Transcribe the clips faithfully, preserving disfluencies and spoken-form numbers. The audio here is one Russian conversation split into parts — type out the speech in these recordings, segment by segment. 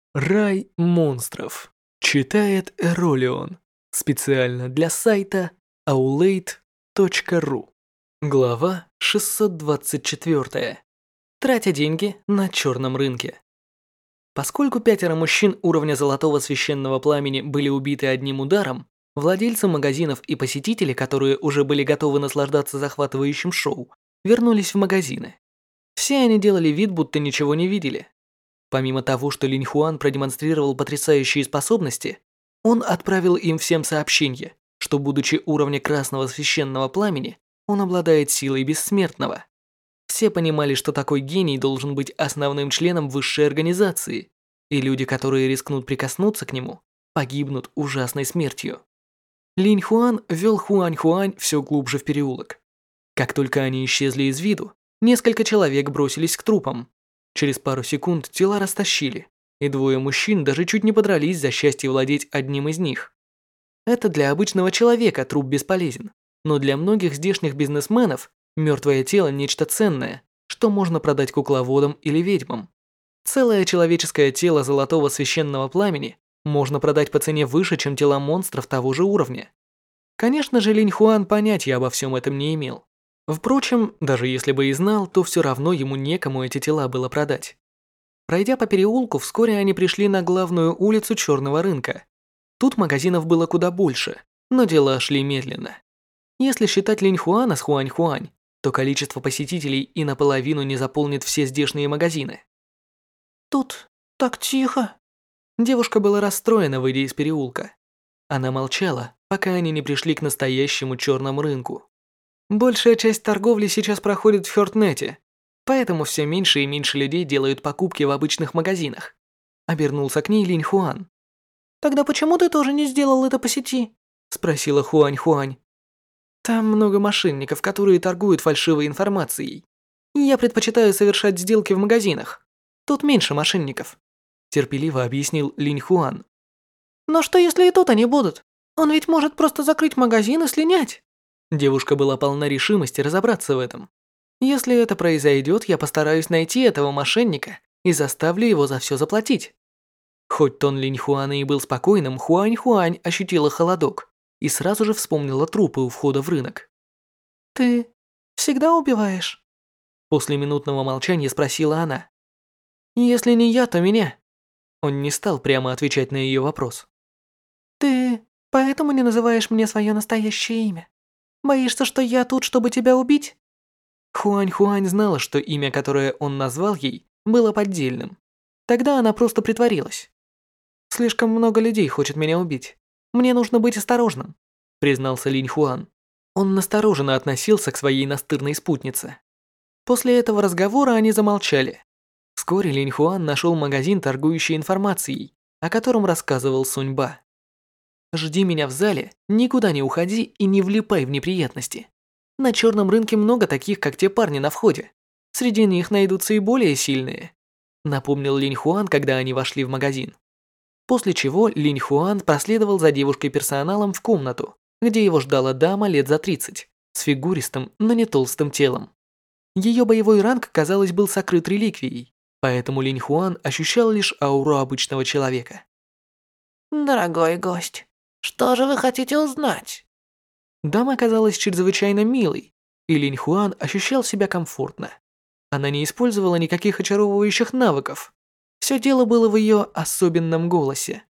Рай монстров. Читает Эролион. Специально для сайта аулейт точка ру. Глава шестьсот двадцать четыре. Тратя деньги на черном рынке. Поскольку пятеро мужчин уровня Золотого Священного Пламени были убиты одним ударом, владельцы магазинов и посетители, которые уже были готовы наслаждаться захватывающим шоу, вернулись в магазины. Все они делали вид, будто ничего не видели. Помимо того, что Линь Хуан продемонстрировал потрясающие способности, он отправил им всем сообщение, что, будучи уровня Красного Священного Пламени, он обладает силой Бессмертного. Все понимали, что такой гений должен быть основным членом высшей организации, и люди, которые рискнут прикоснуться к нему, погибнут ужасной смертью. Линь Хуан вел Хуань Хуань все глубже в переулок. Как только они исчезли из виду, несколько человек бросились к трупам. Через пару секунд тела растащили, и двое мужчин даже чуть не подрались за счастье владеть одним из них. Это для обычного человека труп бесполезен, но для многих здешних бизнесменов мертвое тело – нечто ценное, что можно продать кукловодам или ведьмам. Целое человеческое тело Золотого Священного Пламени можно продать по цене выше, чем тела монстров того же уровня. Конечно же, Линь Хуан понятия обо всем этом не имел. Впрочем, даже если бы и знал, то все равно ему некому эти тела было продать. Пройдя по переулку, вскоре они пришли на главную улицу черного рынка. Тут магазинов было куда больше, но дела шли медленно. Если считать Линь Хуана с Хуань Хуань, то количество посетителей и наполовину не заполнит все здешние магазины. Тут так тихо. Девушка была расстроена, выйдя из переулка. Она молчала, пока они не пришли к настоящему черному рынку. Большая часть торговли сейчас проходит в Хёртнете, поэтому все меньше и меньше людей делают покупки в обычных магазинах. Обернулся к ней Линь Хуан. Тогда почему ты тоже не сделал это по сети? Спросила Хуань Хуань. Там много мошенников, которые торгуют фальшивой информацией. Я предпочитаю совершать сделки в магазинах. Тут меньше мошенников. Терпеливо объяснил Линь Хуан. Но что если и тут они будут? Он ведь может просто закрыть магазин и слинять. Девушка была полна решимости разобраться в этом. Если это произойдет, я постараюсь найти этого мошенника и заставлю его за все заплатить. Хоть тон Линь Хуана и был спокойным, Хуань Хуань ощутила холодок и сразу же вспомнила трупы у входа в рынок. Ты всегда убиваешь? После минутного молчания спросила она. Если не я, то меня. Он не стал прямо отвечать на ее вопрос. Ты поэтому не называешь мне свое настоящее имя? Боишься, что я тут, чтобы тебя убить? Хуань Хуань знала, что имя, которое он назвал ей, было поддельным. Тогда она просто притворилась. Слишком много людей хочет меня убить. Мне нужно быть осторожным, признался Линь Хуан. Он настороженно относился к своей настырной спутнице. После этого разговора они замолчали. Вскоре Линь Хуан нашел магазин, торгующий информацией, о котором рассказывал Суньба. Жди меня в зале, никуда не уходи и не влипай в неприятности. На черном рынке много таких, как те парни на входе. Среди них найдутся и более сильные. Напомнил Линь Хуан, когда они вошли в магазин. После чего Линь Хуан проследовал за девушкой-персоналом в комнату, где его ждала дама лет за тридцать, с фигуристым, но не толстым телом. Ее боевой ранг, казалось, был сокрыт реликвией, поэтому Линь Хуан ощущал лишь ауру обычного человека. Дорогой гость, что же вы хотите узнать? Дама оказалась чрезвычайно милой, и Линь Хуан ощущал себя комфортно. Она не использовала никаких очаровывающих навыков. Все дело было в ее особенном голосе.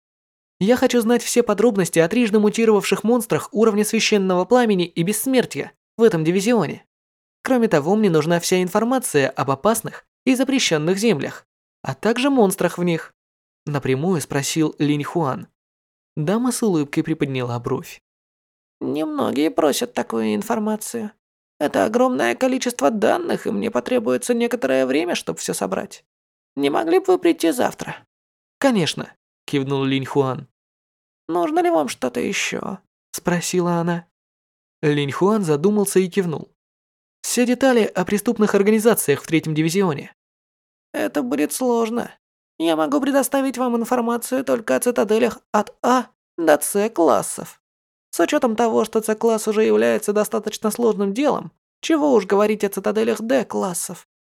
Я хочу знать все подробности о трижды мутировавших монстрах уровня священного пламени и бессмертия в этом дивизионе. Кроме того, мне нужна вся информация об опасных и запрещенных землях, а также монстрах в них. Напрямую спросил Линь Хуан. Дама с улыбкой приподняла бровь. Немногие просят такую информацию. Это огромное количество данных, и мне потребуется некоторое время, чтобы все собрать. Не могли бы вы прийти завтра? Конечно, кивнул Линь Хуан. Нужно ли вам что-то еще? Спросила она. Линь Хуан задумался и кивнул. Все детали о преступных организациях в третьем дивизионе. Это будет сложно. Я могу предоставить вам информацию только о цитаделях от А до С классов. С учетом того, что С-класс уже является достаточно сложным делом, чего уж говорить о цитаделях Д-классов.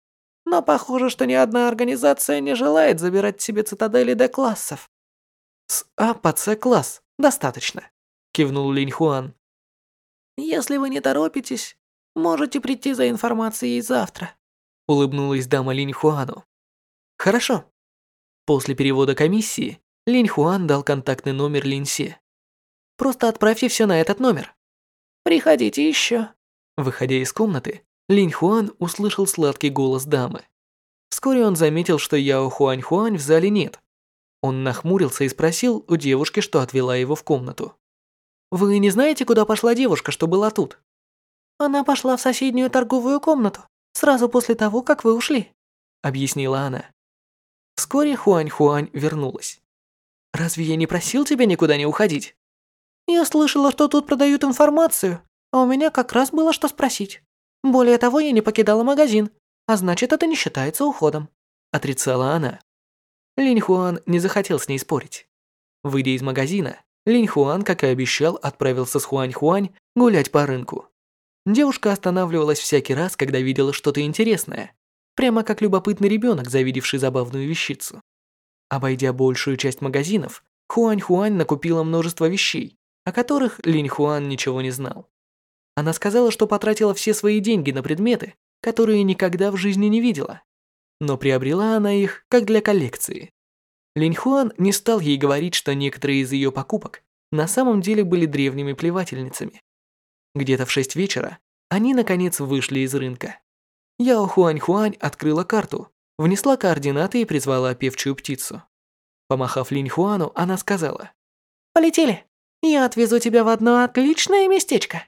Но похоже, что ни одна организация не желает забирать себе цитадели Д-классов. С А по С класс достаточно, кивнул Линь Хуан. Если вы не торопитесь, можете прийти за информацией завтра. Улыбнулась дама Линь Хуану. Хорошо. После перевода комиссии Линь Хуан дал контактный номер Линь Се. Просто отправьте все на этот номер. Приходите еще. Выходя из комнаты, Линь Хуан услышал сладкий голос дамы. Вскоре он заметил, что Яо Хуань Хуань в зале нет. Он нахмурился и спросил у девушки, что отвела его в комнату. «Вы не знаете, куда пошла девушка, что была тут?» «Она пошла в соседнюю торговую комнату, сразу после того, как вы ушли», — объяснила она. Вскоре Хуань-Хуань вернулась. «Разве я не просил тебя никуда не уходить?» «Я слышала, что тут продают информацию, а у меня как раз было что спросить. Более того, я не покидала магазин, а значит, это не считается уходом», — отрицала она. Линь Хуан не захотел с ней спорить. Выйдя из магазина, Линь Хуан, как и обещал, отправился с Хуань-Хуань гулять по рынку. Девушка останавливалась всякий раз, когда видела что-то интересное, прямо как любопытный ребенок, завидевший забавную вещицу. Обойдя большую часть магазинов, Хуань-Хуань накупила множество вещей, о которых Линь Хуан ничего не знал. Она сказала, что потратила все свои деньги на предметы, которые никогда в жизни не видела. Но приобрела она их как для коллекции. Линь Хуан не стал ей говорить, что некоторые из ее покупок на самом деле были древними плевательницами. Где-то в шесть вечера они наконец вышли из рынка. Яо Хуань-Хуань открыла карту, внесла координаты и призвала певчую птицу. Помахав Линь Хуану, она сказала: «Полетели. Я отвезу тебя в одно отличное местечко».